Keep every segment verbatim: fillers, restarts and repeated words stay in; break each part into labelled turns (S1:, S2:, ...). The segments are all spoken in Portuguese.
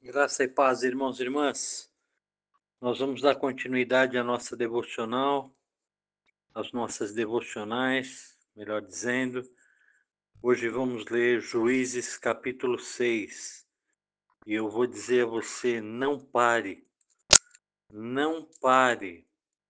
S1: Graça e paz, irmãos e irmãs. Nós vamos dar continuidade à nossa devocional, às nossas devocionais, melhor dizendo. Hoje vamos ler Juízes capítulo seis. E eu vou dizer a você, não pare, não pare.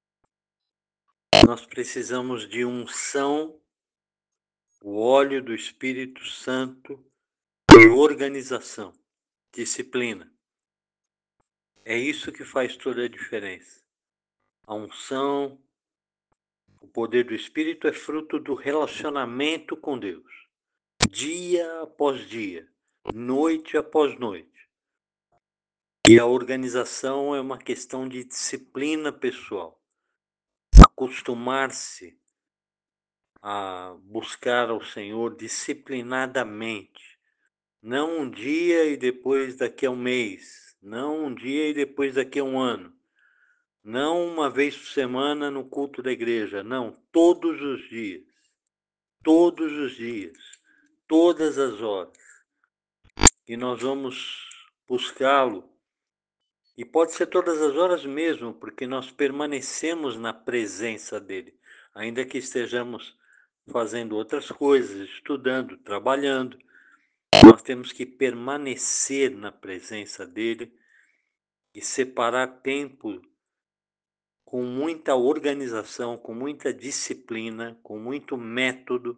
S1: Nós precisamos de unção, o óleo do Espírito Santo e organização, disciplina. É isso que faz toda a diferença. A unção, o poder do Espírito é fruto do relacionamento com Deus, dia após dia, noite após noite. E a organização é uma questão de disciplina pessoal. Acostumar-se a buscar ao Senhor disciplinadamente. Não um dia e depois daqui a um mês. Não um dia e depois daqui a um ano. Não uma vez por semana no culto da igreja. Não, todos os dias. Todos os dias. Todas as horas. E nós vamos buscá-lo. E pode ser todas as horas mesmo, porque nós permanecemos na presença dele, ainda que estejamos fazendo outras coisas, estudando, trabalhando. Nós temos que permanecer na presença dele e separar tempo com muita organização, com muita disciplina, com muito método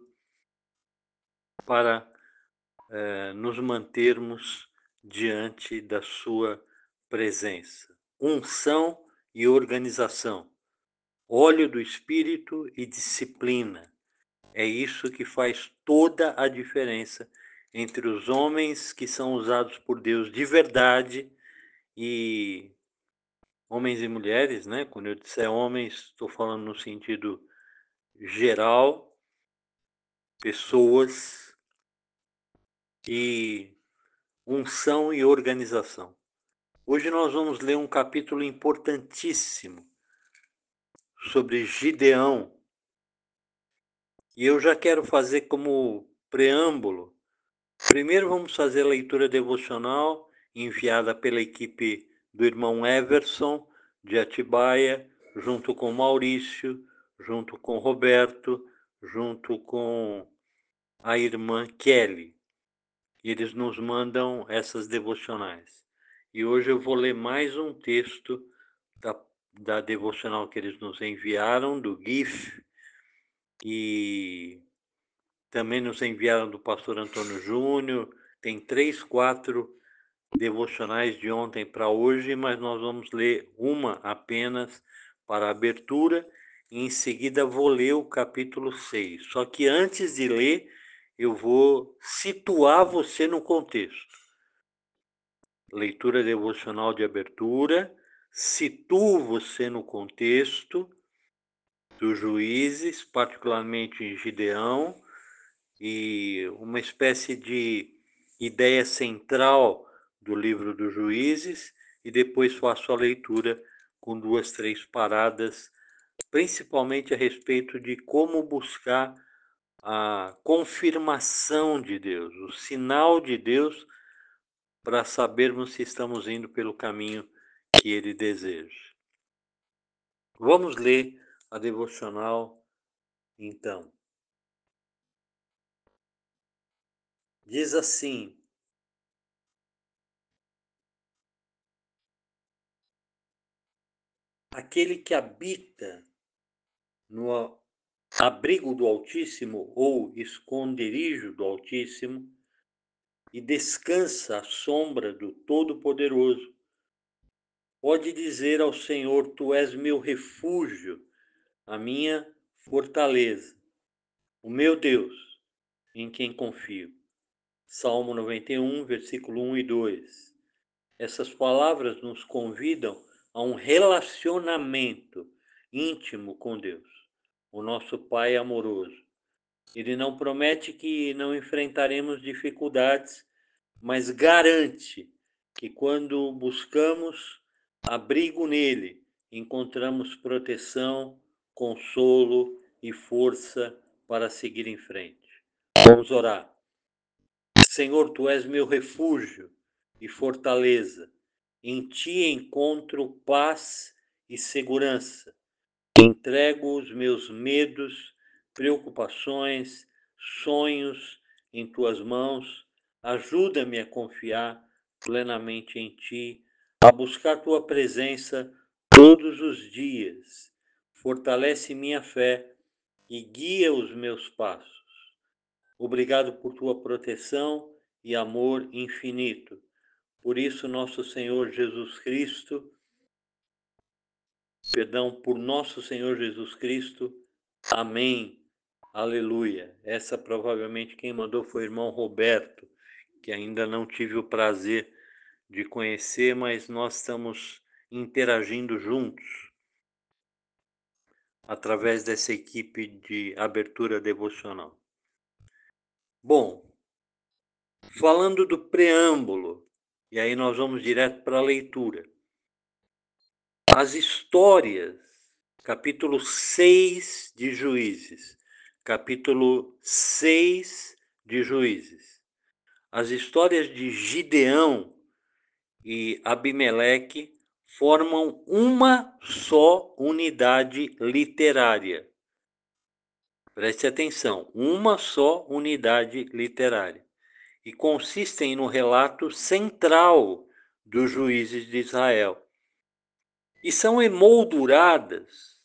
S1: para eh, nos mantermos diante da sua presença. Unção e organização, óleo do Espírito e disciplina. É isso que faz toda a diferença entre os homens que são usados por Deus de verdade e homens e mulheres, né? Quando eu disser homens, estou falando no sentido geral, pessoas e unção e organização. Hoje nós vamos ler um capítulo importantíssimo sobre Gideão. E eu já quero fazer como preâmbulo. Primeiro vamos fazer a leitura devocional enviada pela equipe do irmão Everson de Atibaia, junto com Maurício, junto com Roberto, junto com a irmã Kelly. Eles nos mandam essas devocionais. E hoje eu vou ler mais um texto da, da devocional que eles nos enviaram, do GIF, e também nos enviaram do pastor Antônio Júnior. Tem três, quatro devocionais de ontem para hoje, mas nós vamos ler uma apenas para a abertura e em seguida vou ler o capítulo seis. Só que antes de ler, eu vou situar você no contexto. Leitura devocional de abertura, situo você no contexto dos Juízes, particularmente em Gideão, e uma espécie de ideia central do livro dos Juízes, e depois faço a leitura com duas, três paradas, principalmente a respeito de como buscar a confirmação de Deus, o sinal de Deus, para sabermos se estamos indo pelo caminho que ele deseja. Vamos ler a devocional, então. Diz assim: aquele que habita no abrigo do Altíssimo ou esconderijo do Altíssimo e descansa à sombra do Todo-Poderoso, pode dizer ao Senhor: Tu és meu refúgio, a minha fortaleza, o meu Deus, em quem confio. Salmo noventa e um, versículo um e dois. Essas palavras nos convidam a um relacionamento íntimo com Deus, o nosso Pai amoroso. Ele não promete que não enfrentaremos dificuldades, mas garante que quando buscamos abrigo nele, encontramos proteção, consolo e força para seguir em frente. Vamos orar. Senhor, Tu és meu refúgio e fortaleza. Em ti encontro paz e segurança. Entrego os meus medos, preocupações, sonhos em tuas mãos. Ajuda-me a confiar plenamente em ti, a buscar tua presença todos os dias. Fortalece minha fé e guia os meus passos. Obrigado por tua proteção e amor infinito. Por isso, nosso Senhor Jesus Cristo, perdão, por nosso Senhor Jesus Cristo, amém, aleluia. Essa provavelmente quem mandou foi o irmão Roberto, que ainda não tive o prazer de conhecer, mas nós estamos interagindo juntos através dessa equipe de abertura devocional. Bom, falando do preâmbulo, e aí nós vamos direto para a leitura. As histórias, capítulo seis de Juízes, capítulo seis de Juízes. As histórias de Gideão e Abimeleque formam uma só unidade literária. Preste atenção, uma só unidade literária. E consistem no relato central dos juízes de Israel. E são emolduradas,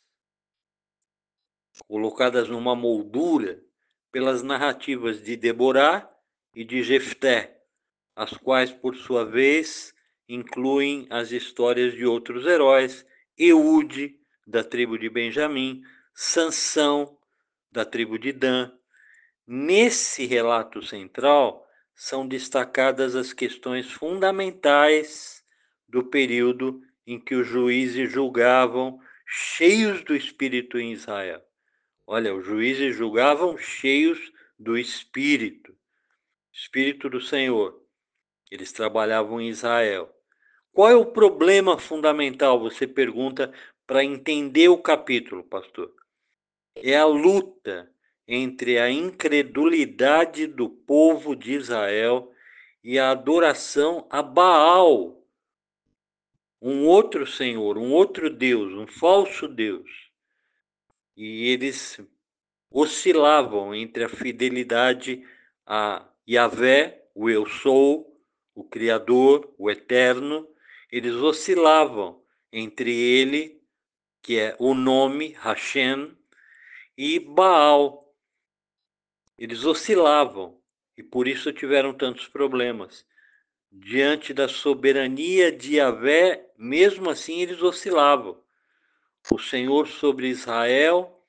S1: colocadas numa moldura, pelas narrativas de Deborá e de Jefté, as quais, por sua vez, incluem as histórias de outros heróis, Eude, da tribo de Benjamim, Sansão, da tribo de Dan. Nesse relato central, são destacadas as questões fundamentais do período em que os juízes julgavam cheios do Espírito em Israel. Olha, os juízes julgavam cheios do Espírito, Espírito do Senhor. Eles trabalhavam em Israel. Qual é o problema fundamental, você pergunta, para entender o capítulo, pastor? É a luta entre a incredulidade do povo de Israel e a adoração a Baal, um outro senhor, um outro Deus, um falso Deus. E eles oscilavam entre a fidelidade a Yahvé, o Eu Sou, o Criador, o Eterno. Eles oscilavam entre ele, que é o nome, Hashem, e Baal. Eles oscilavam e por isso tiveram tantos problemas. Diante da soberania de Yahvé, mesmo assim eles oscilavam. O Senhor sobre Israel,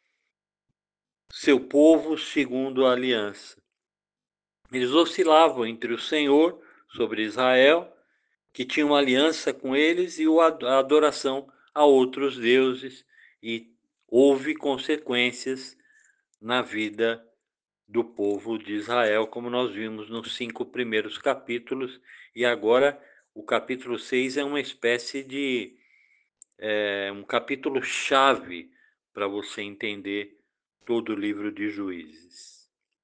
S1: seu povo segundo a aliança. Eles oscilavam entre o Senhor sobre Israel, que tinha uma aliança com eles, e a adoração a outros deuses, e houve consequências na vida do povo de Israel, como nós vimos nos cinco primeiros capítulos, e agora o capítulo seis é uma espécie de é, um capítulo chave para você entender todo o livro de Juízes.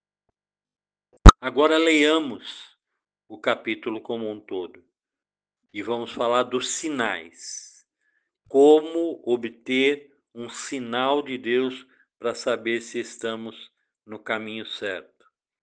S1: Agora leiamos o capítulo como um todo e vamos falar dos sinais. Como obter um sinal de Deus para saber se estamos no caminho certo.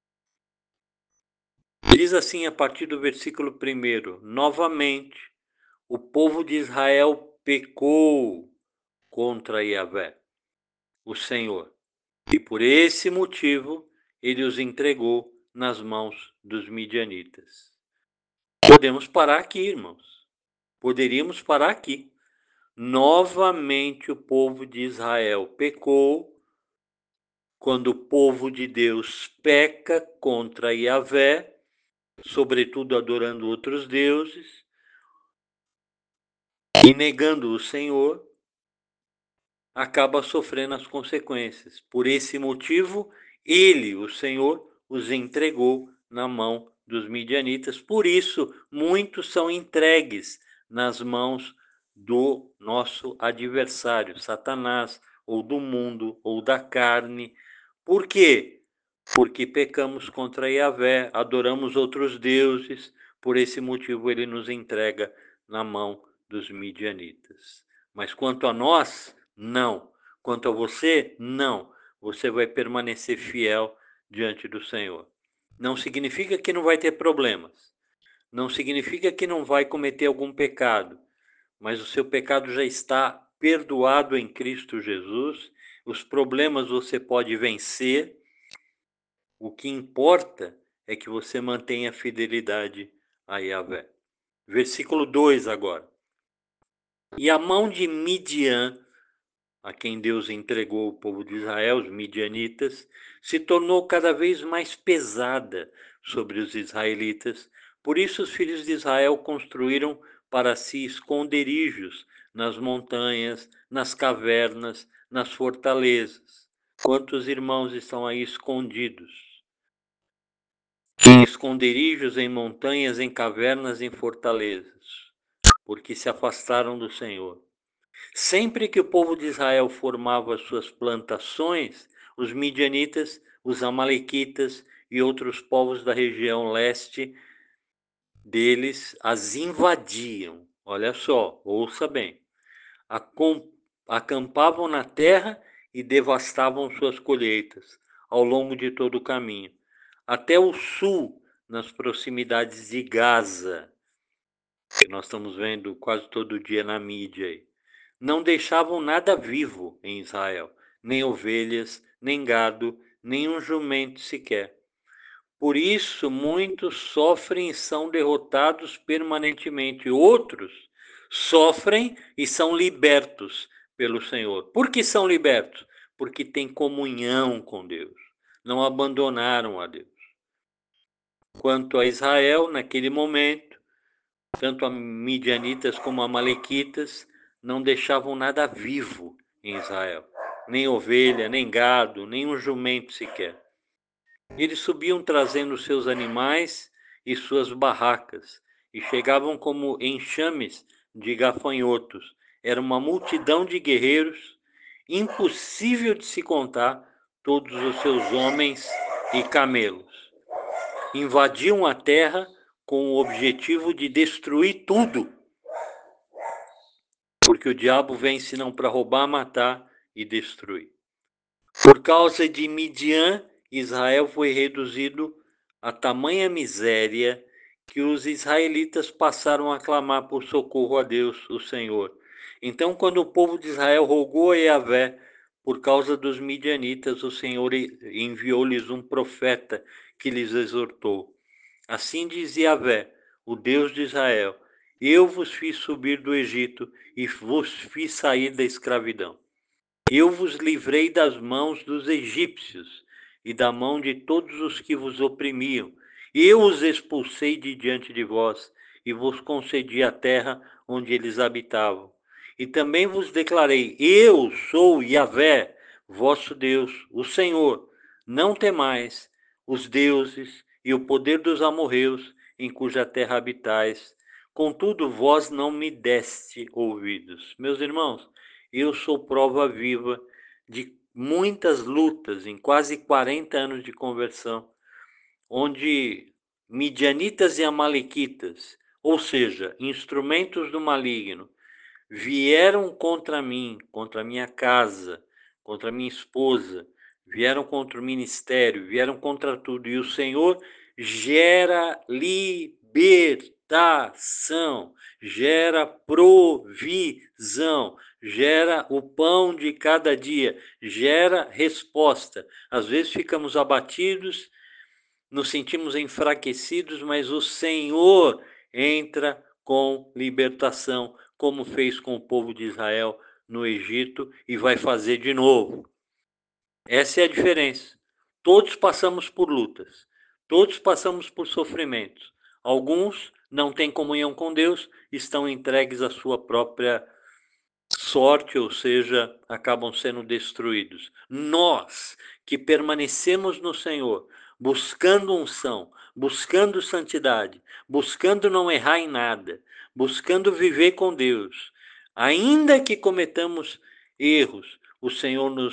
S1: Diz assim a partir do versículo primeiro: novamente, o povo de Israel pecou contra Yahvé, o Senhor, e por esse motivo ele os entregou nas mãos dos midianitas. Podemos parar aqui, irmãos. Poderíamos parar aqui. Novamente o povo de Israel pecou. Quando o povo de Deus peca contra Yahvé, sobretudo adorando outros deuses e negando o Senhor, acaba sofrendo as consequências. Por esse motivo, ele, o Senhor, os entregou na mão dos midianitas. Por isso, muitos são entregues nas mãos do nosso adversário, Satanás, ou do mundo, ou da carne. Por quê? porque pecamos contra Yahvé, adoramos outros deuses, por esse motivo ele nos entrega na mão dos midianitas. Mas quanto a nós, não. Quanto a você, não. Você vai permanecer fiel diante do Senhor. Não significa que não vai ter problemas. Não significa que não vai cometer algum pecado. Mas o seu pecado já está perdoado em Cristo Jesus. Os problemas você pode vencer. O que importa é que você mantenha a fidelidade a Yahvé. Versículo dois agora. E a mão de Midian, a quem Deus entregou o povo de Israel, os midianitas, se tornou cada vez mais pesada sobre os israelitas. Por isso os filhos de Israel construíram para si esconderijos nas montanhas, nas cavernas, nas fortalezas. Quantos irmãos estão aí escondidos? Em esconderijos, em montanhas, em cavernas, em fortalezas, porque se afastaram do Senhor. Sempre que o povo de Israel formava suas plantações, os midianitas, os amalequitas e outros povos da região leste deles as invadiam. Olha só, ouça bem. Acampavam na terra e devastavam suas colheitas ao longo de todo o caminho, até o sul, nas proximidades de Gaza, que nós estamos vendo quase todo dia na mídia aí. Não deixavam nada vivo em Israel, nem ovelhas, nem gado, nem um jumento sequer. Por isso, muitos sofrem e são derrotados permanentemente. Outros sofrem e são libertos pelo Senhor. Por que são libertos? Porque têm comunhão com Deus. Não abandonaram a Deus. Quanto a Israel, naquele momento, tanto a midianitas como a amalequitas não deixavam nada vivo em Israel. Nem ovelha, nem gado, nem um jumento sequer. Eles subiam trazendo seus animais e suas barracas, e chegavam como enxames de gafanhotos. Era uma multidão de guerreiros, impossível de se contar, todos os seus homens e camelos. Invadiam a terra com o objetivo de destruir tudo. Porque o diabo vem senão para roubar, matar e destruir. Por causa de Midian, Israel foi reduzido a tamanha miséria que os israelitas passaram a clamar por socorro a Deus, o Senhor. Então, quando o povo de Israel rogou a Yahvé por causa dos midianitas, o Senhor enviou-lhes um profeta que lhes exortou. Assim diz Yahvé, o Deus de Israel: eu vos fiz subir do Egito e vos fiz sair da escravidão. Eu vos livrei das mãos dos egípcios e da mão de todos os que vos oprimiam. Eu os expulsei de diante de vós e vos concedi a terra onde eles habitavam. E também vos declarei: eu sou Yahvé, vosso Deus, o Senhor. Não temais os deuses e o poder dos amorreus, em cuja terra habitais. Contudo, vós não me deste ouvidos. Meus irmãos, eu sou prova viva de muitas lutas em quase quarenta anos de conversão, onde midianitas e amalequitas, ou seja, instrumentos do maligno, vieram contra mim, contra a minha casa, contra a minha esposa, vieram contra o ministério, vieram contra tudo. E o Senhor gera libertação, gera provisão, gera o pão de cada dia, gera resposta. Às vezes ficamos abatidos, nos sentimos enfraquecidos, mas o Senhor entra com libertação, como fez com o povo de Israel no Egito e vai fazer de novo. Essa é a diferença. Todos passamos por lutas, todos passamos por sofrimentos. Alguns não têm comunhão com Deus, estão entregues à sua própria sorte, ou seja, acabam sendo destruídos. Nós que permanecemos no Senhor, buscando unção, buscando santidade, buscando não errar em nada, buscando viver com Deus, ainda que cometamos erros, o Senhor nos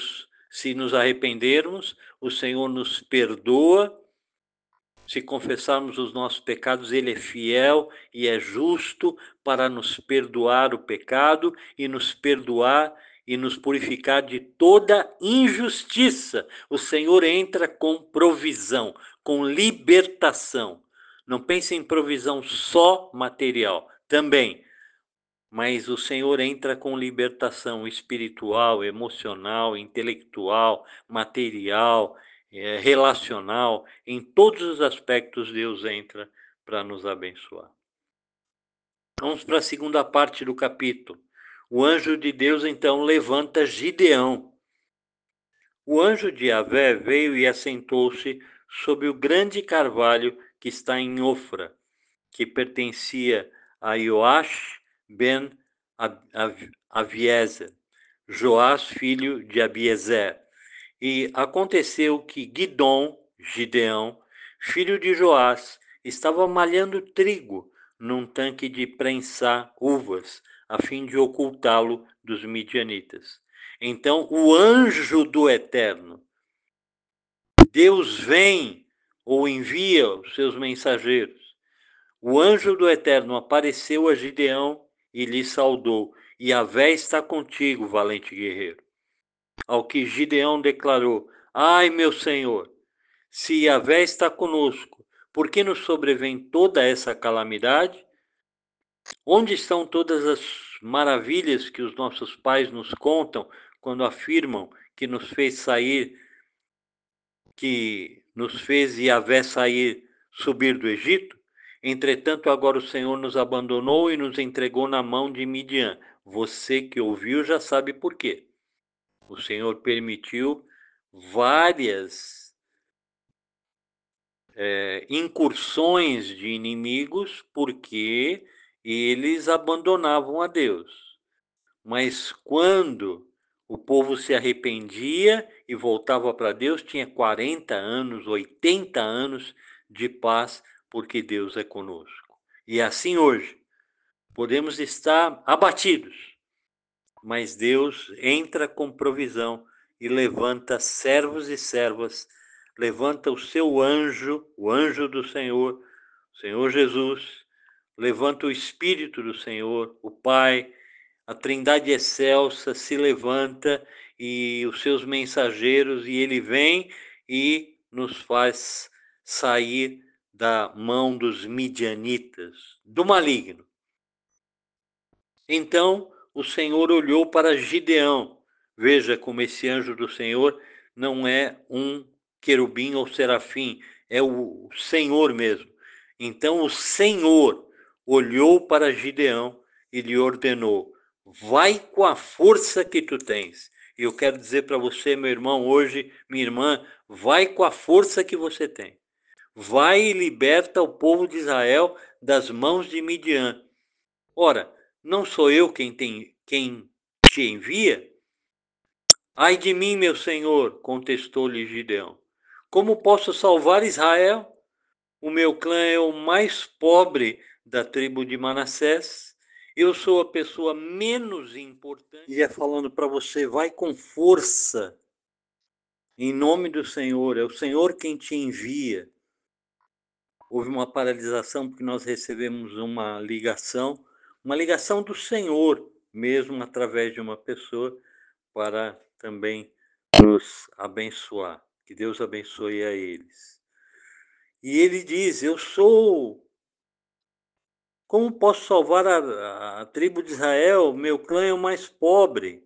S1: Se nos arrependermos, o Senhor nos perdoa. Se confessarmos os nossos pecados, Ele é fiel e é justo para nos perdoar o pecado e nos perdoar e nos purificar de toda injustiça. O Senhor entra com provisão, com libertação. Não pense em provisão só material, também. Mas o Senhor entra com libertação espiritual, emocional, intelectual, material, é, relacional. Em todos os aspectos, Deus entra para nos abençoar. Vamos para a segunda parte do capítulo. O anjo de Deus, então, levanta Gideão. O anjo de Yahvé veio e assentou-se sob o grande carvalho que está em Ofra, que pertencia a Joash ben Aviezer, Joás, filho de Abiezer. E aconteceu que Gidom, Gideão, filho de Joás, estava malhando trigo num tanque de prensar uvas, a fim de ocultá-lo dos midianitas. Então o anjo do Eterno, Deus vem ou envia os seus mensageiros. O anjo do Eterno apareceu a Gideão e lhe saudou. Yahvé está contigo, valente guerreiro. Ao que Gideão declarou: Ai, meu Senhor, se Yahvé está conosco, por que nos sobrevém toda essa calamidade? Onde estão todas as maravilhas que os nossos pais nos contam quando afirmam que nos fez sair, que nos fez Yahvé sair, subir do Egito? Entretanto, agora o Senhor nos abandonou e nos entregou na mão de Midian. Você que ouviu já sabe por quê. O Senhor permitiu várias é, incursões de inimigos porque eles abandonavam a Deus. Mas quando o povo se arrependia e voltava para Deus, tinha quarenta anos, oitenta anos de paz, porque Deus é conosco. E assim hoje, podemos estar abatidos, mas Deus entra com provisão e levanta servos e servas, levanta o seu anjo, o anjo do Senhor, o Senhor Jesus, levanta o Espírito do Senhor, o Pai, a Trindade excelsa se levanta e os seus mensageiros, e ele vem e nos faz sair da mão dos midianitas, do maligno. Então o Senhor olhou para Gideão. Veja como esse anjo do Senhor não é um querubim ou serafim, é o Senhor mesmo. Então o Senhor olhou para Gideão e lhe ordenou: vai com a força que tu tens. E eu quero dizer para você, meu irmão, hoje, minha irmã, vai com a força que você tem. Vai e liberta o povo de Israel das mãos de Midian. Ora, não sou eu quem, tem, quem te envia? Ai de mim, meu senhor, contestou-lhe Gideão. Como posso salvar Israel? O meu clã é o mais pobre da tribo de Manassés. Eu sou a pessoa menos importante. E é falando para você, vai com força. Em nome do Senhor, é o Senhor quem te envia. Houve uma paralisação porque nós recebemos uma ligação, uma ligação do Senhor, mesmo através de uma pessoa, para também nos abençoar. Que Deus abençoe a eles. E ele diz: eu sou. Como posso salvar a, a, a tribo de Israel? Meu clã é o mais pobre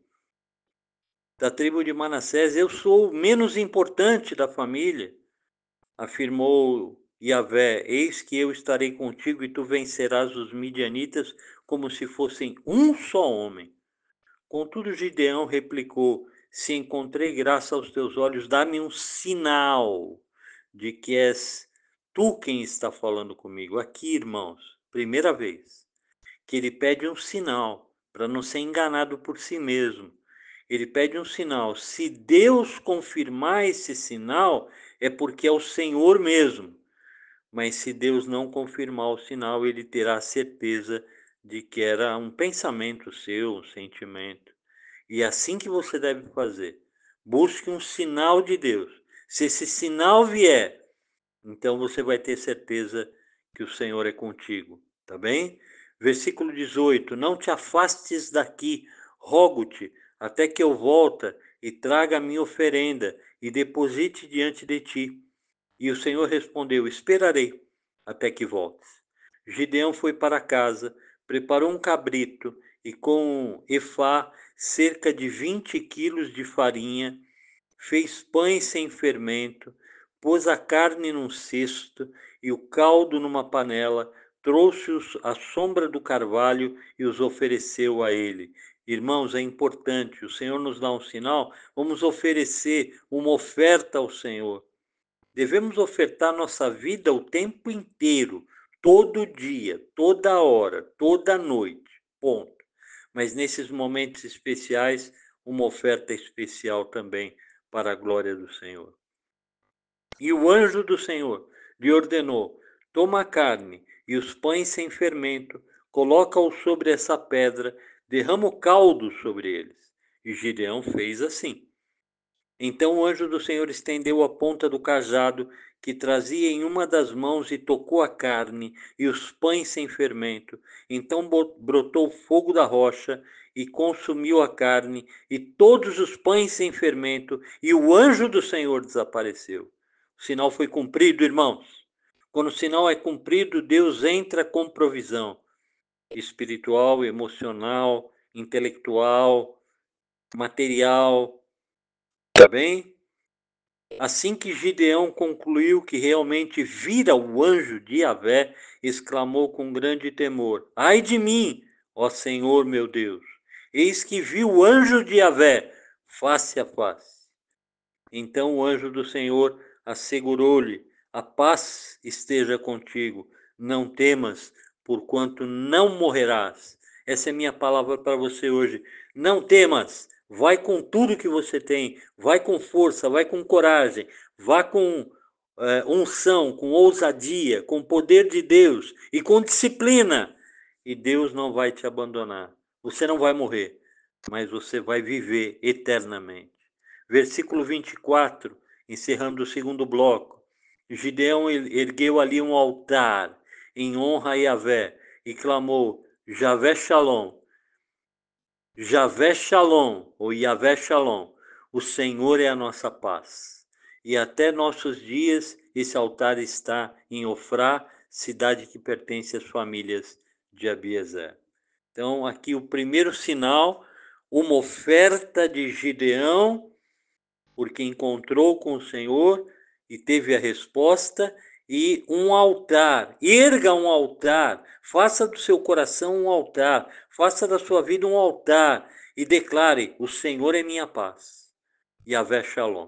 S1: da tribo de Manassés. Eu sou o menos importante da família, afirmou Yahvé: eis que eu estarei contigo e tu vencerás os midianitas como se fossem um só homem. Contudo, Gideão replicou: se encontrei graça aos teus olhos, dá-me um sinal de que és tu quem está falando comigo. Aqui, irmãos, primeira vez que ele pede um sinal para não ser enganado por si mesmo. Ele pede um sinal. Se Deus confirmar esse sinal, é porque é o Senhor mesmo. Mas se Deus não confirmar o sinal, ele terá certeza de que era um pensamento seu, um sentimento. E é assim que você deve fazer. Busque um sinal de Deus. Se esse sinal vier, então você vai ter certeza que o Senhor é contigo, tá bem? Versículo dezoito, não te afastes daqui, rogo-te, até que eu volte e traga a minha oferenda e deposite diante de ti. E o Senhor respondeu, esperarei até que voltes. Gideão foi para casa, preparou um cabrito e com efá cerca de vinte quilos de farinha, fez pães sem fermento, pôs a carne num cesto e o caldo numa panela, trouxe-os à sombra do carvalho e os ofereceu a ele. Irmãos, é importante, o Senhor nos dá um sinal, vamos oferecer uma oferta ao Senhor. Devemos ofertar nossa vida o tempo inteiro, todo dia, toda hora, toda noite, ponto. Mas nesses momentos especiais, uma oferta especial também para a glória do Senhor. E o anjo do Senhor lhe ordenou, toma a carne e os pães sem fermento, coloca-os sobre essa pedra, derrama o caldo sobre eles. E Gideão fez assim. Então o anjo do Senhor estendeu a ponta do cajado que trazia em uma das mãos e tocou a carne e os pães sem fermento. Então brotou fogo da rocha e consumiu a carne e todos os pães sem fermento, e o anjo do Senhor desapareceu. O sinal foi cumprido, irmãos. Quando o sinal é cumprido, Deus entra com provisão espiritual, emocional, intelectual, material. Tá bem? Assim que Gideão concluiu que realmente vira o anjo de Yahvé, exclamou com grande temor, ai de mim, ó Senhor meu Deus, eis que vi o anjo de Yahvé, face a face. Então o anjo do Senhor assegurou-lhe, a paz esteja contigo, não temas, porquanto não morrerás. Essa é minha palavra para você hoje, não temas. Vai com tudo que você tem, vai com força, vai com coragem, vá com é, unção, com ousadia, com poder de Deus e com disciplina. E Deus não vai te abandonar. Você não vai morrer, mas você vai viver eternamente. Versículo vinte e quatro, encerrando o segundo bloco. Gideão ergueu ali um altar em honra a Yahvé e clamou, Javé Shalom, Javé Shalom, ou Yahvé Shalom, o Senhor é a nossa paz. E até nossos dias esse altar está em Ofrá, cidade que pertence às famílias de Abiezer. Então aqui o primeiro sinal, uma oferta de Gideão, porque encontrou com o Senhor e teve a resposta, e um altar, erga um altar, faça do seu coração um altar, faça da sua vida um altar e declare, o Senhor é minha paz. Yahvé Shalom.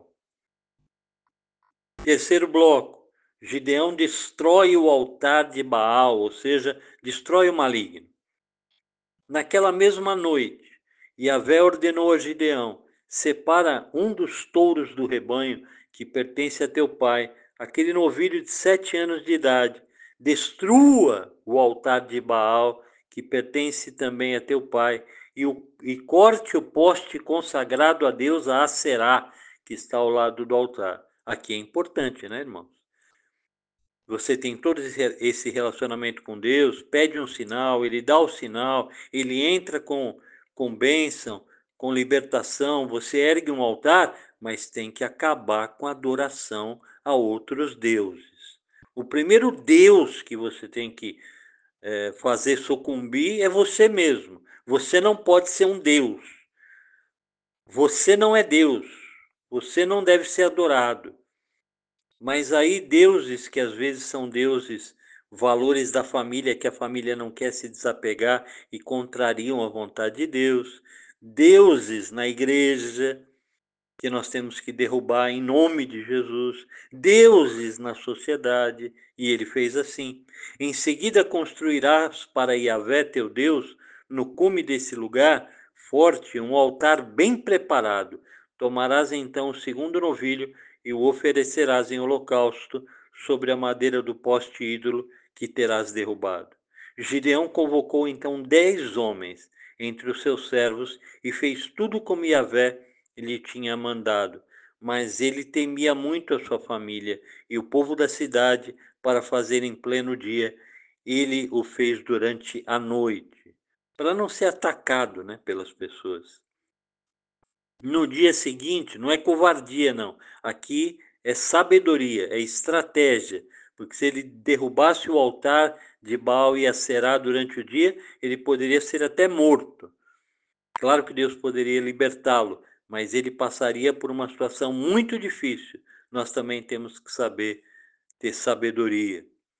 S1: Terceiro bloco, Gideão destrói o altar de Baal, ou seja, destrói o maligno. Naquela mesma noite, Yahvé ordenou a Gideão, separa um dos touros do rebanho que pertence a teu pai, aquele novilho de sete anos de idade, destrua o altar de Baal, que pertence também a teu pai, e, o, e corte o poste consagrado a Deus, a Aserá, que está ao lado do altar. Aqui é importante, né, irmãos? Você tem todo esse relacionamento com Deus, pede um sinal, Ele dá o sinal, Ele entra com, com bênção, com libertação, você ergue um altar, mas tem que acabar com a adoração a outros deuses. O primeiro Deus que você tem que é, fazer sucumbir é você mesmo. Você não pode ser um Deus. Você não é Deus. Você não deve ser adorado. Mas aí deuses que às vezes são deuses, valores da família que a família não quer se desapegar e contrariam a vontade de Deus, deuses na igreja que nós temos que derrubar em nome de Jesus, deuses na sociedade, e ele fez assim. Em seguida construirás para Yahvé teu Deus, no cume desse lugar forte, um altar bem preparado. Tomarás então o segundo novilho e o oferecerás em holocausto sobre a madeira do poste ídolo que terás derrubado. Gideão convocou então dez homens entre os seus servos e fez tudo como Yahvé lhe tinha mandado, mas ele temia muito a sua família e o povo da cidade para fazer em pleno dia. Ele o fez durante a noite, para não ser atacado, né, pelas pessoas. No dia seguinte, não é covardia, não. Aqui é sabedoria, é estratégia. Porque se ele derrubasse o altar de Baal e Aserá durante o dia, ele poderia ser até morto. Claro que Deus poderia libertá-lo, mas ele passaria por uma situação muito difícil. Nós também temos que saber ter sabedoria.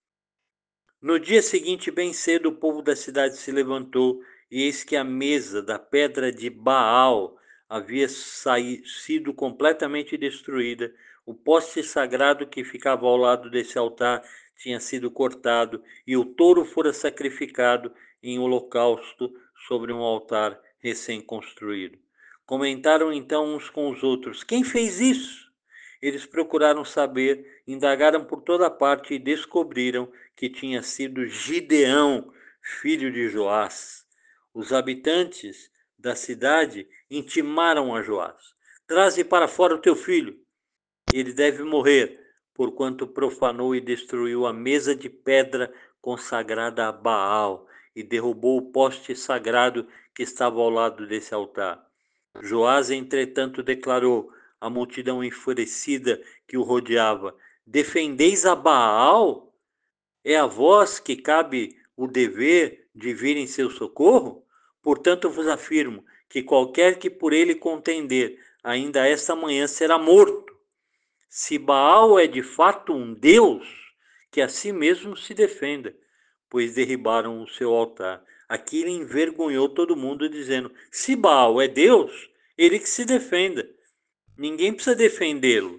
S1: No dia seguinte, bem cedo, o povo da cidade se levantou, e eis que a mesa da pedra de Baal havia saído, sido completamente destruída. O poste sagrado que ficava ao lado desse altar tinha sido cortado, e o touro fora sacrificado em holocausto sobre um altar recém-construído. Comentaram então uns com os outros: quem fez isso? Eles procuraram saber, indagaram por toda parte e descobriram que tinha sido Gideão, filho de Joás. Os habitantes da cidade intimaram a Joás: traze para fora o teu filho, ele deve morrer, porquanto profanou e destruiu a mesa de pedra consagrada a Baal e derrubou o poste sagrado que estava ao lado desse altar. Joás, entretanto, declarou à multidão enfurecida que o rodeava: defendeis a Baal? É a vós que cabe o dever de vir em seu socorro? Portanto, vos afirmo que qualquer que por ele contender, ainda esta manhã será morto. Se Baal é de fato um Deus, que a si mesmo se defenda, pois derribaram o seu altar. Aqui ele envergonhou todo mundo, dizendo: se Baal é Deus, ele que se defenda. Ninguém precisa defendê-lo.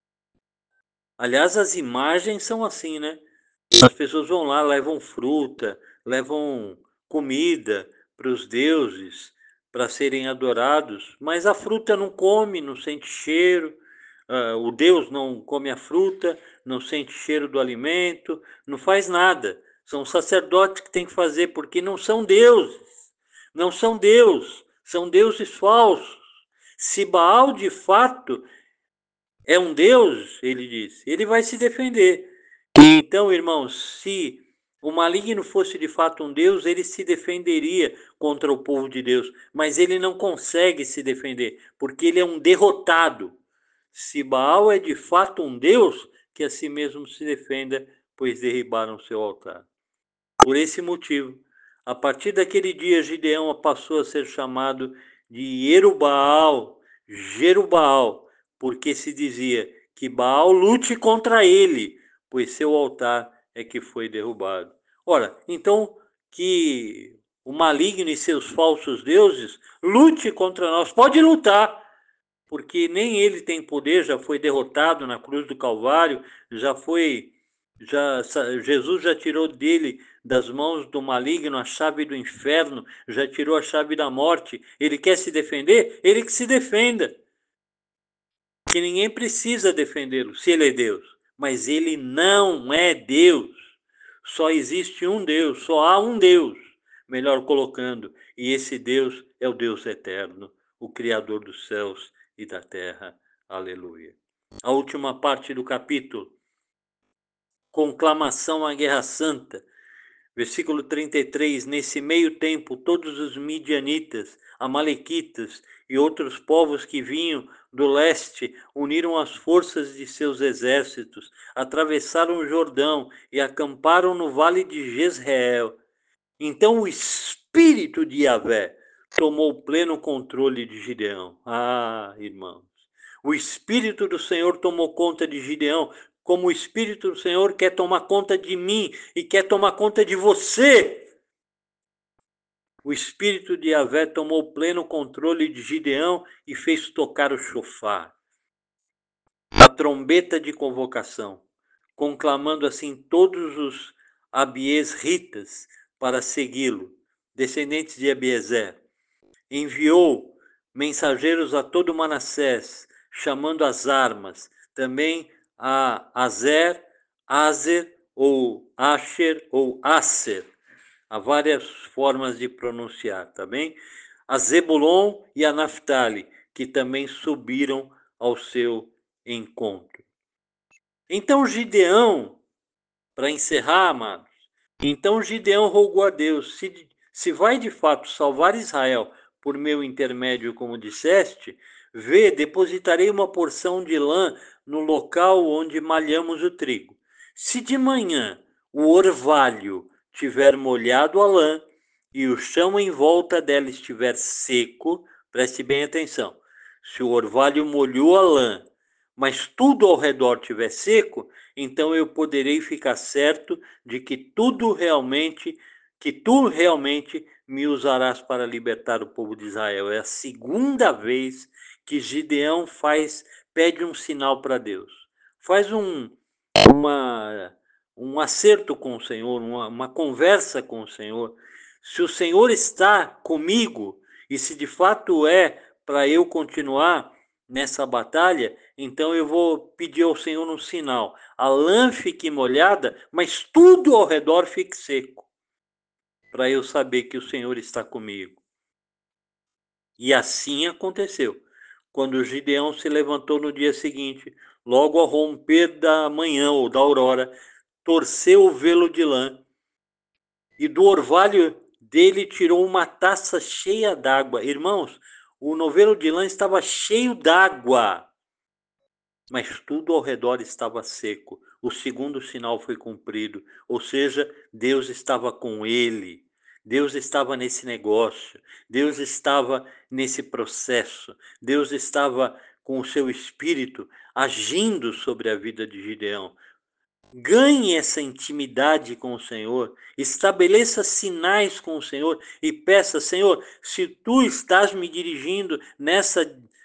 S1: Aliás, as imagens são assim, né? As pessoas vão lá, levam fruta, levam comida para os deuses, para serem adorados, mas a fruta não come, não sente cheiro, uh, o deus não come a fruta, não sente cheiro do alimento, não faz nada. São os sacerdotes que têm que fazer, porque não são deuses, não são Deus, são deuses falsos. Se Baal de fato é um Deus, ele disse, ele vai se defender. Então, irmãos, se o maligno fosse de fato um Deus, ele se defenderia contra o povo de Deus, mas ele não consegue se defender, porque ele é um derrotado. Se Baal é de fato um Deus, que a si mesmo se defenda, pois derribaram seu altar. Por esse motivo, a partir daquele dia, Gideão passou a ser chamado de Jerubaal, Jerubaal, porque se dizia que Baal lute contra ele, pois seu altar é que foi derrubado. Ora, então que o maligno e seus falsos deuses lute contra nós. Pode lutar, porque nem ele tem poder, já foi derrotado na cruz do Calvário, já foi, já Jesus já tirou dele, das mãos do maligno, a chave do inferno, já tirou a chave da morte. Ele quer se defender? Ele que se defenda. Que ninguém precisa defendê-lo, se ele é Deus. Mas ele não é Deus. Só existe um Deus, só há um Deus, melhor colocando, e esse Deus é o Deus eterno, o Criador dos céus e da terra. Aleluia. A última parte do capítulo, conclamação à guerra santa. Versículo trinta e três, nesse meio tempo, todos os midianitas, amalequitas e outros povos que vinham do leste uniram as forças de seus exércitos, atravessaram o Jordão e acamparam no vale de Jezreel. Então o espírito de Yahvé tomou pleno controle de Gideão. Ah, irmãos, o espírito do Senhor tomou conta de Gideão, como o Espírito do Senhor quer tomar conta de mim e quer tomar conta de você. O Espírito de Yahvé tomou pleno controle de Gideão e fez tocar o chofar, a trombeta de convocação, conclamando assim todos os abiesritas para segui-lo, descendentes de Abiezer. Enviou mensageiros a todo Manassés, chamando as armas, também a Azer, Azer ou Asher ou Aser. Há várias formas de pronunciar, tá bem? A Zebulon e a Naftali, que também subiram ao seu encontro. Então Gideão, para encerrar, amados, então Gideão rogou a Deus, se, se vai de fato salvar Israel por meu intermédio, como disseste, vê, depositarei uma porção de lã no local onde malhamos o trigo. Se de manhã o orvalho tiver molhado a lã e o chão em volta dela estiver seco, preste bem atenção, se o orvalho molhou a lã, mas tudo ao redor estiver seco, então eu poderei ficar certo de que tudo realmente, que tu realmente me usarás para libertar o povo de Israel. É a segunda vez que Gideão faz, pede um sinal para Deus. Faz um, uma, um acerto com o Senhor, uma, uma conversa com o Senhor. Se o Senhor está comigo, e se de fato é para eu continuar nessa batalha, então eu vou pedir ao Senhor um sinal. A lã fique molhada, mas tudo ao redor fique seco, para eu saber que o Senhor está comigo. E assim aconteceu. Quando Gideão se levantou no dia seguinte, logo ao romper da manhã ou da aurora, torceu o velo de lã e do orvalho dele tirou uma taça cheia d'água. Irmãos, o novelo de lã estava cheio d'água, mas tudo ao redor estava seco. O segundo sinal foi cumprido, ou seja, Deus estava com ele. Deus estava nesse negócio, Deus estava nesse processo, Deus estava com o seu espírito agindo sobre a vida de Gideão. Ganhe essa intimidade com o Senhor, estabeleça sinais com o Senhor e peça, Senhor, se tu estás me dirigindo nessa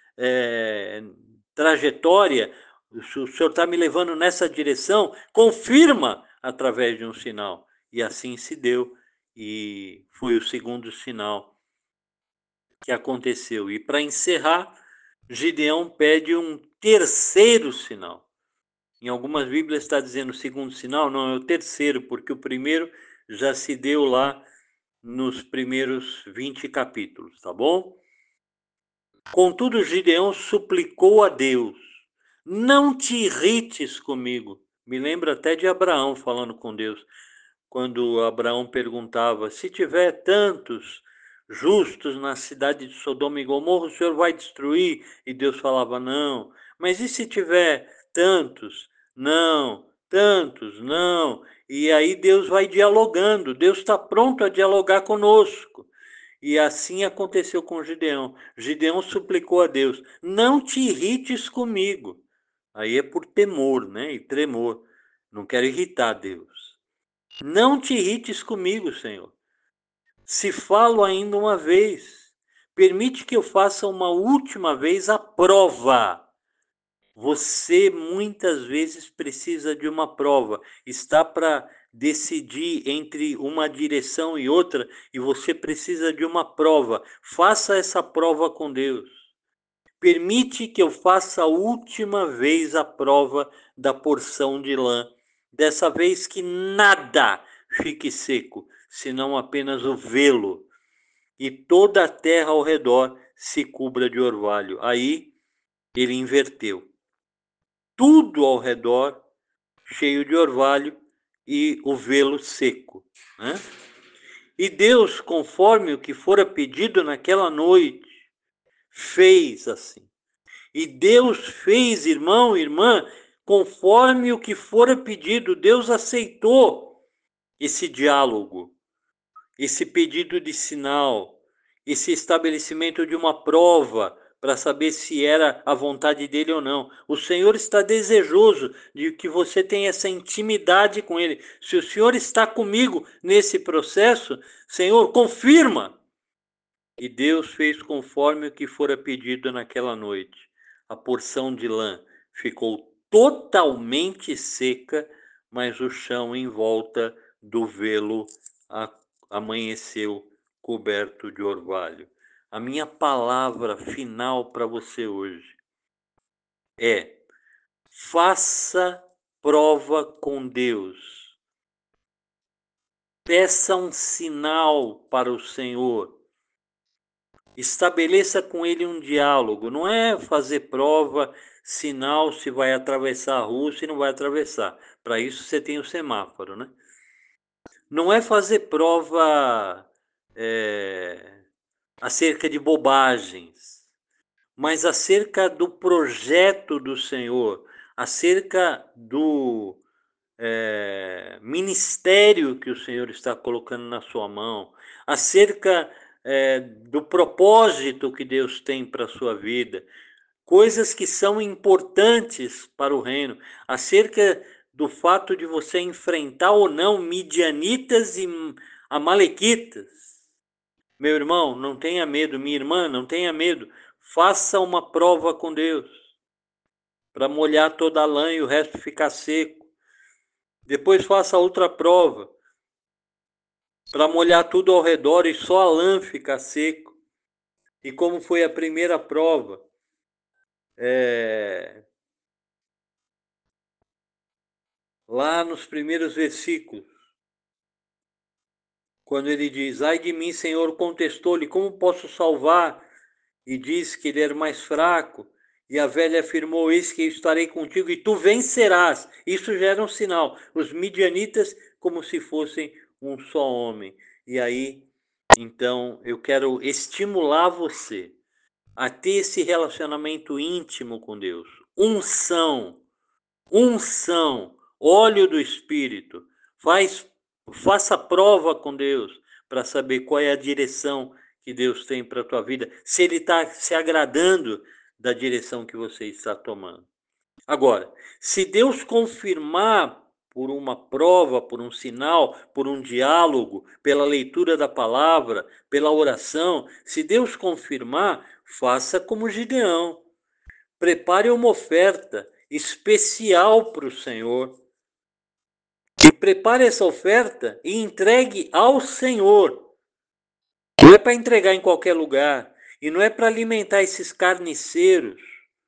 S1: é, trajetória, se o Senhor está me levando nessa direção, confirma através de um sinal. E assim se deu, e foi o segundo sinal que aconteceu. E para encerrar, Gideão pede um terceiro sinal. Em algumas Bíblias está dizendo o segundo sinal, não, é o terceiro, porque o primeiro já se deu lá nos primeiros vinte capítulos, tá bom? Contudo, Gideão suplicou a Deus, não te irrites comigo. Me lembra até de Abraão falando com Deus, quando Abraão perguntava, se tiver tantos justos na cidade de Sodoma e Gomorra, o Senhor vai destruir? E Deus falava, não. Mas e se tiver tantos? Não. Tantos? Não. E aí Deus vai dialogando, Deus está pronto a dialogar conosco. E assim aconteceu com Gideão. Gideão suplicou a Deus, não te irrites comigo. Aí é por temor, né? E tremor. Não quero irritar Deus. Não te irrites comigo, Senhor. Se falo ainda uma vez, permite que eu faça uma última vez a prova. Você muitas vezes precisa de uma prova. Está para decidir entre uma direção e outra e você precisa de uma prova. Faça essa prova com Deus. Permite que eu faça a última vez a prova da porção de lã. Dessa vez que nada fique seco, senão apenas o velo, e toda a terra ao redor se cubra de orvalho. Aí ele inverteu. Tudo ao redor cheio de orvalho e o velo seco, né? E Deus, conforme o que fora pedido naquela noite, fez assim. E Deus fez, irmão, irmã, conforme o que fora pedido. Deus aceitou esse diálogo, esse pedido de sinal, esse estabelecimento de uma prova para saber se era a vontade dele ou não. O Senhor está desejoso de que você tenha essa intimidade com ele. Se o Senhor está comigo nesse processo, Senhor, confirma. E Deus fez conforme o que fora pedido naquela noite. A porção de lã ficou totalmente seca, mas o chão em volta do velo amanheceu coberto de orvalho. A minha palavra final para você hoje é: faça prova com Deus. Peça um sinal para o Senhor. Estabeleça com ele um diálogo. Não é fazer prova, sinal se vai atravessar a rua, se não vai atravessar. Para isso você tem o semáforo, né? Não é fazer prova é, acerca de bobagens, mas acerca do projeto do Senhor, acerca do é, ministério que o Senhor está colocando na sua mão, acerca é, do propósito que Deus tem para a sua vida, coisas que são importantes para o reino, acerca do fato de você enfrentar ou não midianitas e amalequitas. Meu irmão, não tenha medo, minha irmã, não tenha medo. Faça uma prova com Deus para molhar toda a lã e o resto ficar seco. Depois faça outra prova para molhar tudo ao redor e só a lã ficar seco. E como foi a primeira prova, é... lá nos primeiros versículos, quando ele diz: ai de mim, Senhor, contestou-lhe, como posso salvar? E diz que ele era mais fraco. E a velha afirmou: eis que eu estarei contigo e tu vencerás. Isso já era um sinal. Os midianitas como se fossem um só homem. E aí, então, eu quero estimular você a ter esse relacionamento íntimo com Deus. Unção, unção, óleo do Espírito. Faz, faça prova com Deus para saber qual é a direção que Deus tem para a tua vida, se Ele está se agradando da direção que você está tomando. Agora, se Deus confirmar por uma prova, por um sinal, por um diálogo, pela leitura da palavra, pela oração, se Deus confirmar, faça como Gideão. Prepare uma oferta especial para o Senhor. E prepare essa oferta e entregue ao Senhor. Não é para entregar em qualquer lugar. E não é para alimentar esses carniceiros,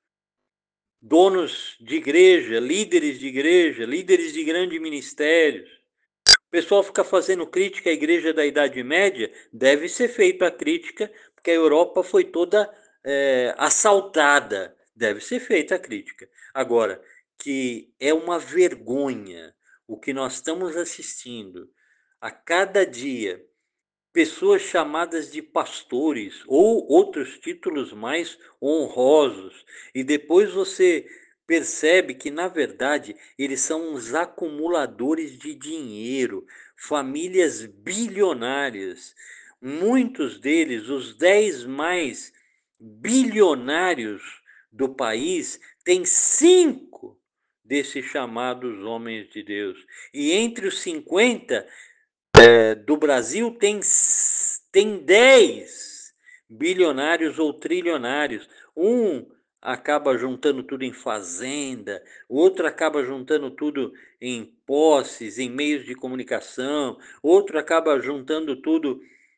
S1: donos de igreja, líderes de igreja, líderes de grandes ministérios. O pessoal fica fazendo crítica à igreja da Idade Média. Deve ser feita a crítica, porque a Europa foi toda é, assaltada. Deve ser feita a crítica. Agora, que é uma vergonha o que nós estamos assistindo a cada dia, pessoas chamadas de pastores ou outros títulos mais honrosos, e depois você percebe que, na verdade, eles são uns acumuladores de dinheiro, famílias bilionárias. Muitos deles, os dez mais bilionários do país, têm cinco desses chamados homens de Deus. E entre os cinquenta é, do Brasil tem, tem dez bilionários ou trilionários. Um acaba juntando tudo em fazenda, o outro acaba juntando tudo em posses, em meios de comunicação, outro acaba juntando tudo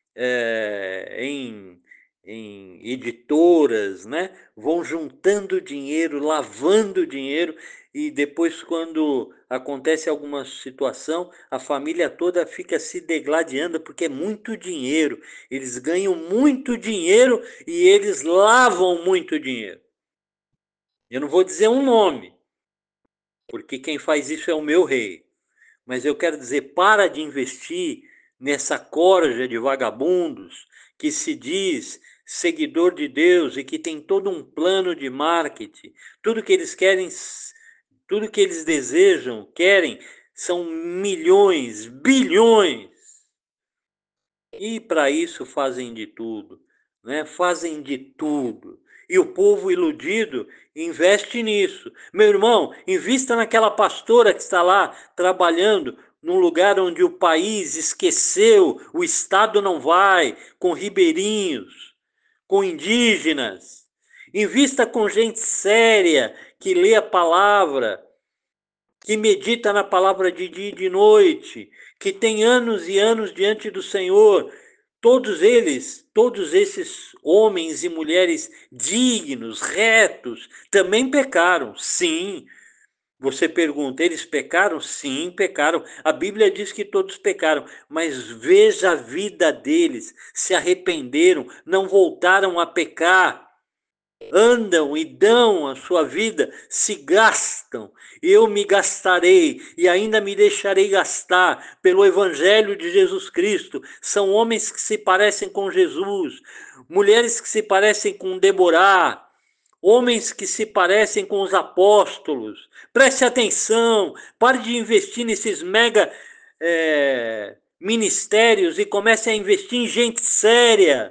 S1: é, em, em editoras, né? Vão juntando dinheiro, lavando dinheiro, e depois, quando acontece alguma situação, a família toda fica se degladiando porque é muito dinheiro. Eles ganham muito dinheiro e eles lavam muito dinheiro. Eu não vou dizer um nome, porque quem faz isso é o meu rei. Mas eu quero dizer, para de investir nessa corja de vagabundos que se diz seguidor de Deus e que tem todo um plano de marketing. Tudo que eles querem, tudo que eles desejam, querem, são milhões, bilhões. E para isso fazem de tudo, né? Fazem de tudo. E o povo iludido investe nisso. Meu irmão, invista naquela pastora que está lá trabalhando num lugar onde o país esqueceu, o Estado não vai, com ribeirinhos, com indígenas. Invista com gente séria, que lê a palavra, que medita na palavra de dia e de noite, que tem anos e anos diante do Senhor. Todos eles, todos esses homens e mulheres dignos, retos, também pecaram, sim, Você pergunta, eles pecaram? Sim, pecaram. A Bíblia diz que todos pecaram, mas veja a vida deles. Se arrependeram, não voltaram a pecar. Andam e dão a sua vida, se gastam. Eu me gastarei e ainda me deixarei gastar pelo Evangelho de Jesus Cristo. São homens que se parecem com Jesus, mulheres que se parecem com Deborah, homens que se parecem com os apóstolos. Preste atenção, pare de investir nesses mega é, ministérios e comece a investir em gente séria.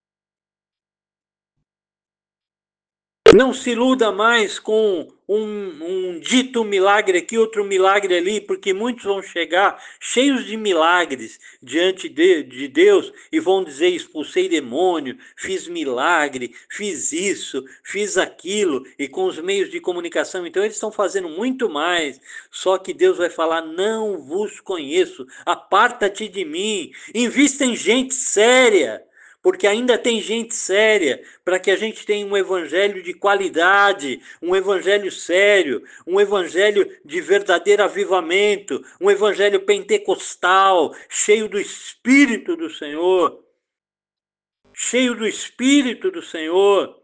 S1: Não se iluda mais com um, um dito milagre aqui, outro milagre ali, porque muitos vão chegar cheios de milagres diante de, de Deus e vão dizer: expulsei demônio, fiz milagre, fiz isso, fiz aquilo, e com os meios de comunicação. Então eles estão fazendo muito mais, só que Deus vai falar: não vos conheço, aparta-te de mim, invista em gente séria. Porque ainda tem gente séria, para que a gente tenha um evangelho de qualidade, um evangelho sério, um evangelho de verdadeiro avivamento, um evangelho pentecostal, cheio do Espírito do Senhor. Cheio do Espírito do Senhor.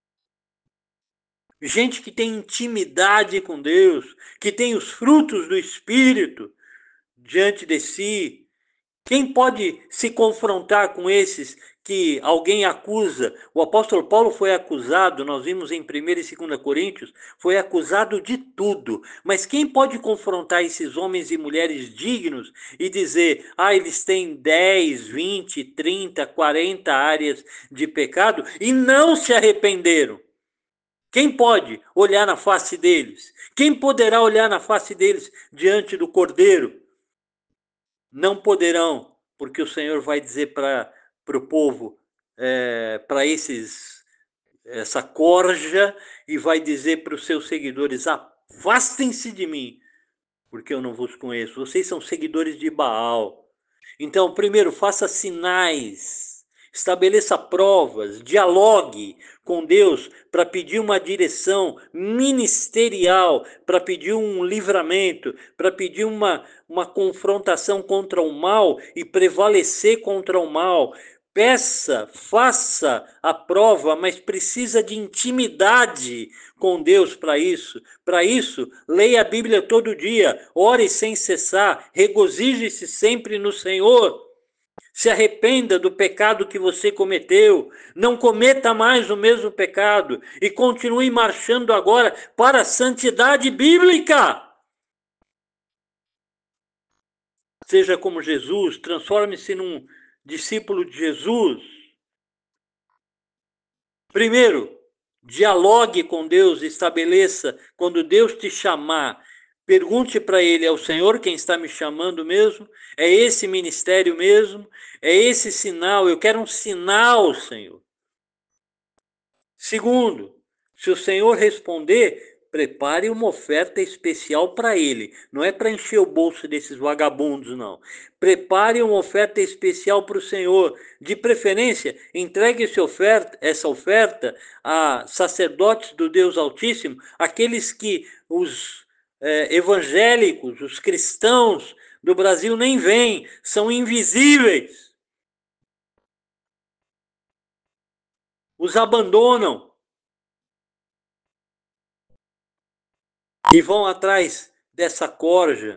S1: Gente que tem intimidade com Deus, que tem os frutos do Espírito diante de si. Quem pode se confrontar com esses que alguém acusa? O apóstolo Paulo foi acusado, nós vimos em primeira e segunda Coríntios, foi acusado de tudo. Mas quem pode confrontar esses homens e mulheres dignos e dizer: ah, eles têm dez, vinte, trinta, quarenta áreas de pecado e não se arrependeram? Quem pode olhar na face deles? Quem poderá olhar na face deles diante do Cordeiro? Não poderão, porque o Senhor vai dizer para o povo, é, para esses, essa corja, e vai dizer para os seus seguidores: afastem-se de mim, porque eu não vos conheço. Vocês são seguidores de Baal. Então, primeiro, faça sinais, estabeleça provas, dialogue com Deus para pedir uma direção ministerial, para pedir um livramento, para pedir uma, uma confrontação contra o mal e prevalecer contra o mal. Peça, faça a prova, mas precisa de intimidade com Deus para isso. Para isso, leia a Bíblia todo dia, ore sem cessar, regozije-se sempre no Senhor. Se arrependa do pecado que você cometeu, não cometa mais o mesmo pecado e continue marchando agora para a santidade bíblica. Seja como Jesus, transforme-se num discípulo de Jesus. Primeiro, dialogue com Deus, estabeleça, quando Deus te chamar, pergunte para ele: é o Senhor quem está me chamando mesmo? É esse ministério mesmo? É esse sinal? Eu quero um sinal, Senhor. Segundo, se o Senhor responder, prepare uma oferta especial para ele. Não é para encher o bolso desses vagabundos, não. Prepare uma oferta especial para o Senhor. De preferência, entregue essa oferta, essa oferta a sacerdotes do Deus Altíssimo, aqueles que os é, evangélicos, os cristãos do Brasil nem veem, são invisíveis. Os abandonam. E vão atrás dessa corja.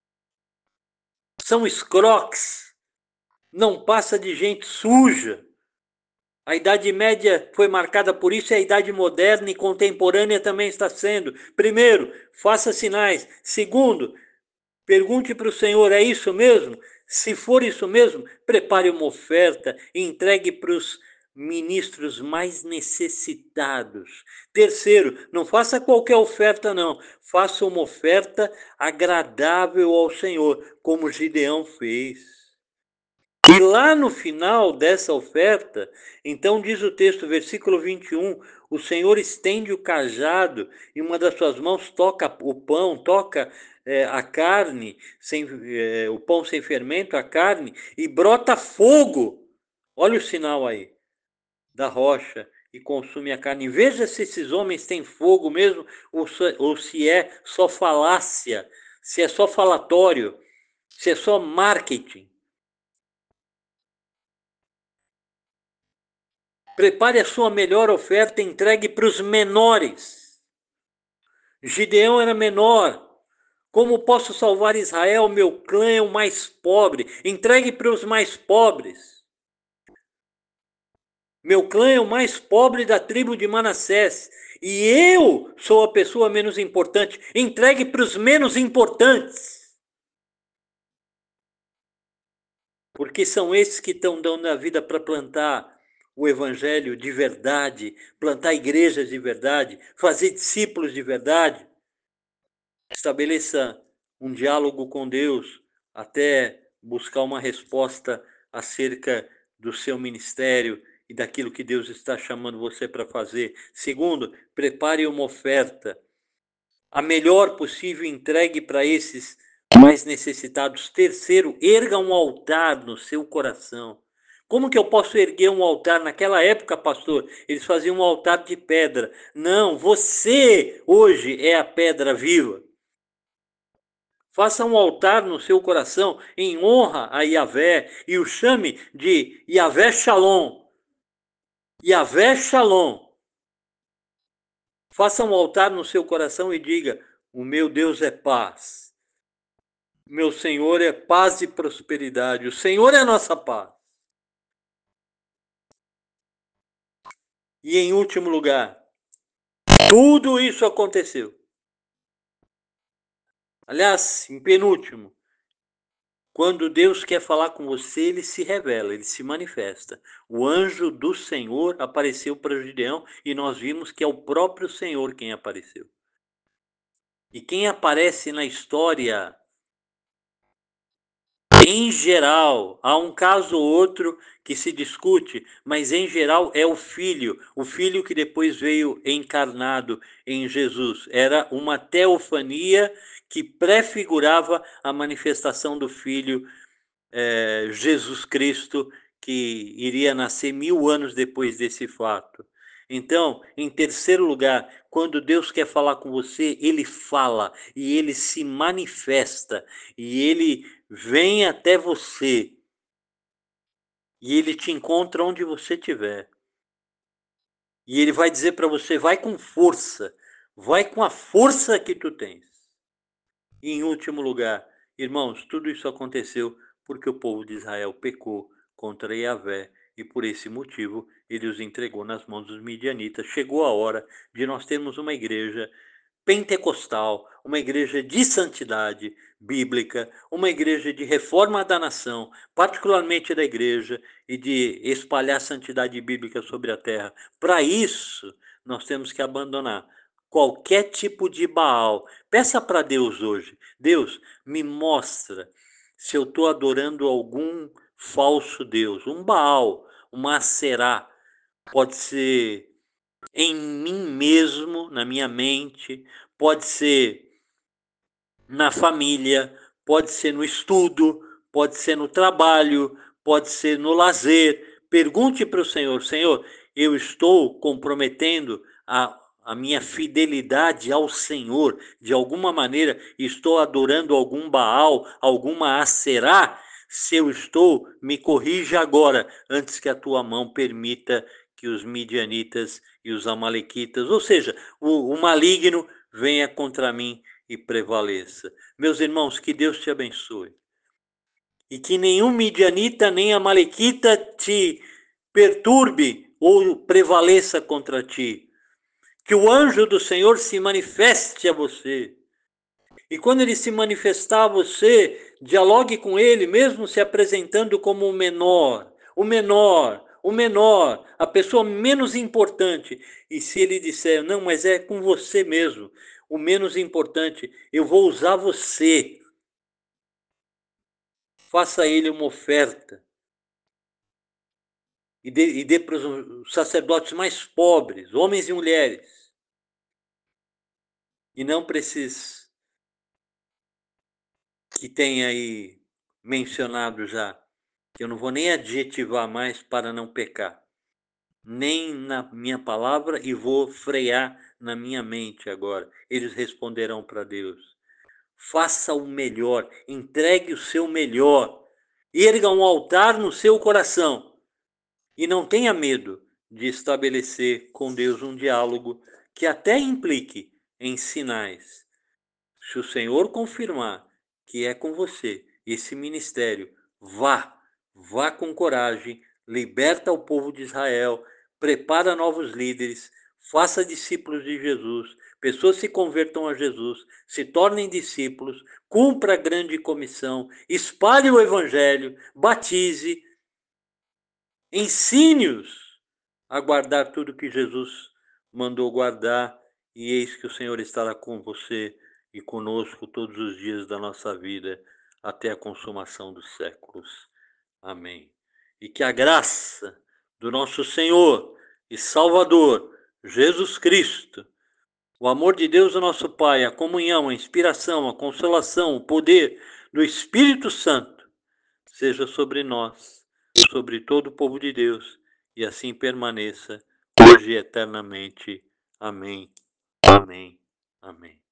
S1: São escroques. Não passa de gente suja. A Idade Média foi marcada por isso e a Idade Moderna e Contemporânea também está sendo. Primeiro, faça sinais. Segundo, pergunte para o Senhor: é isso mesmo? Se for isso mesmo, prepare uma oferta e entregue para os ministros mais necessitados. Terceiro, não faça qualquer oferta, não. Faça uma oferta agradável ao Senhor, como Gideão fez. E lá no final dessa oferta, então diz o texto, versículo vinte e um, o Senhor estende o cajado e uma das suas mãos toca o pão, toca é, a carne, sem, é, o pão sem fermento, a carne, e brota fogo. Olha o sinal aí da rocha, e consume a carne. Veja se esses homens têm fogo mesmo, ou se, ou se é só falácia, se é só falatório, se é só marketing. Prepare a sua melhor oferta e entregue para os menores. Gideão era menor. Como posso salvar Israel? Meu clã é o mais pobre. Entregue para os mais pobres. Meu clã é o mais pobre da tribo de Manassés. E eu sou a pessoa menos importante. Entregue para os menos importantes. Porque são esses que estão dando a vida para plantar o evangelho de verdade, plantar igrejas de verdade, fazer discípulos de verdade. Estabeleça um diálogo com Deus até buscar uma resposta acerca do seu ministério e daquilo que Deus está chamando você para fazer. Segundo, prepare uma oferta, a melhor possível, entregue para esses mais necessitados. Terceiro, erga um altar no seu coração. Como que eu posso erguer um altar? Naquela época, pastor, eles faziam um altar de pedra. Não, você hoje é a pedra viva. Faça um altar no seu coração em honra a Yahvé e o chame de Yahvé Shalom. Yahvé Shalom. Faça um altar no seu coração e diga: o meu Deus é paz. Meu Senhor é paz e prosperidade. O Senhor é a nossa paz. E em último lugar, tudo isso aconteceu. Aliás, em penúltimo, quando Deus quer falar com você, ele se revela, ele se manifesta. O anjo do Senhor apareceu para Gideão e nós vimos que é o próprio Senhor quem apareceu. E quem aparece na história, em geral, há um caso ou outro que se discute, mas em geral é o Filho, o Filho que depois veio encarnado em Jesus. Era uma teofania que prefigurava a manifestação do Filho É, Jesus Cristo, que iria nascer mil anos depois desse fato. Então, em terceiro lugar, quando Deus quer falar com você, ele fala e ele se manifesta e ele vem até você e ele te encontra onde você estiver. E ele vai dizer para você: vai com força, vai com a força que tu tens. E em último lugar, irmãos, tudo isso aconteceu porque o povo de Israel pecou contra Yahvé e por esse motivo ele os entregou nas mãos dos midianitas. Chegou a hora de nós termos uma igreja pentecostal, uma igreja de santidade bíblica, uma igreja de reforma da nação, particularmente da igreja, e de espalhar santidade bíblica sobre a terra. Para isso, nós temos que abandonar qualquer tipo de Baal. Peça para Deus hoje: Deus, me mostra se eu estou adorando algum falso Deus, um Baal, uma Aserá. Pode ser em mim mesmo, na minha mente, pode ser na família, pode ser no estudo, pode ser no trabalho, pode ser no lazer. Pergunte para o Senhor: Senhor, eu estou comprometendo a, a minha fidelidade ao Senhor, de alguma maneira estou adorando algum Baal, alguma Aserá? Se eu estou, me corrija agora, antes que a tua mão permita que os midianitas e os amalequitas, ou seja, o, o maligno, venha contra mim e prevaleça. Meus irmãos, que Deus te abençoe. E que nenhum midianita nem amalequita te perturbe ou prevaleça contra ti. Que o anjo do Senhor se manifeste a você. E quando ele se manifestar a você, dialogue com ele, mesmo se apresentando como o menor, o menor, o menor, a pessoa menos importante. E se ele disser: não, mas é com você mesmo, o menos importante, eu vou usar você. Faça a ele uma oferta. E dê, e dê para os sacerdotes mais pobres, homens e mulheres. E não para esses que tem aí mencionado já, que eu não vou nem adjetivar mais para não pecar. nem na minha palavra e vou frear na minha mente agora. Eles responderão para Deus. Faça o melhor, entregue o seu melhor, erga um altar no seu coração e não tenha medo de estabelecer com Deus um diálogo que até implique em sinais. Se o Senhor confirmar que é com você esse ministério, vá, vá com coragem, liberta o povo de Israel, prepara novos líderes, faça discípulos de Jesus, pessoas se convertam a Jesus, se tornem discípulos, cumpra a grande comissão, espalhe o evangelho, batize, ensine-os a guardar tudo que Jesus mandou guardar, e eis que o Senhor estará com você e conosco todos os dias da nossa vida, até a consumação dos séculos. Amém. E que a graça do nosso Senhor e Salvador, Jesus Cristo, o amor de Deus, o nosso Pai, a comunhão, a inspiração, a consolação, o poder do Espírito Santo, seja sobre nós, sobre todo o povo de Deus, e assim permaneça, hoje e eternamente. Amém, amém, amém.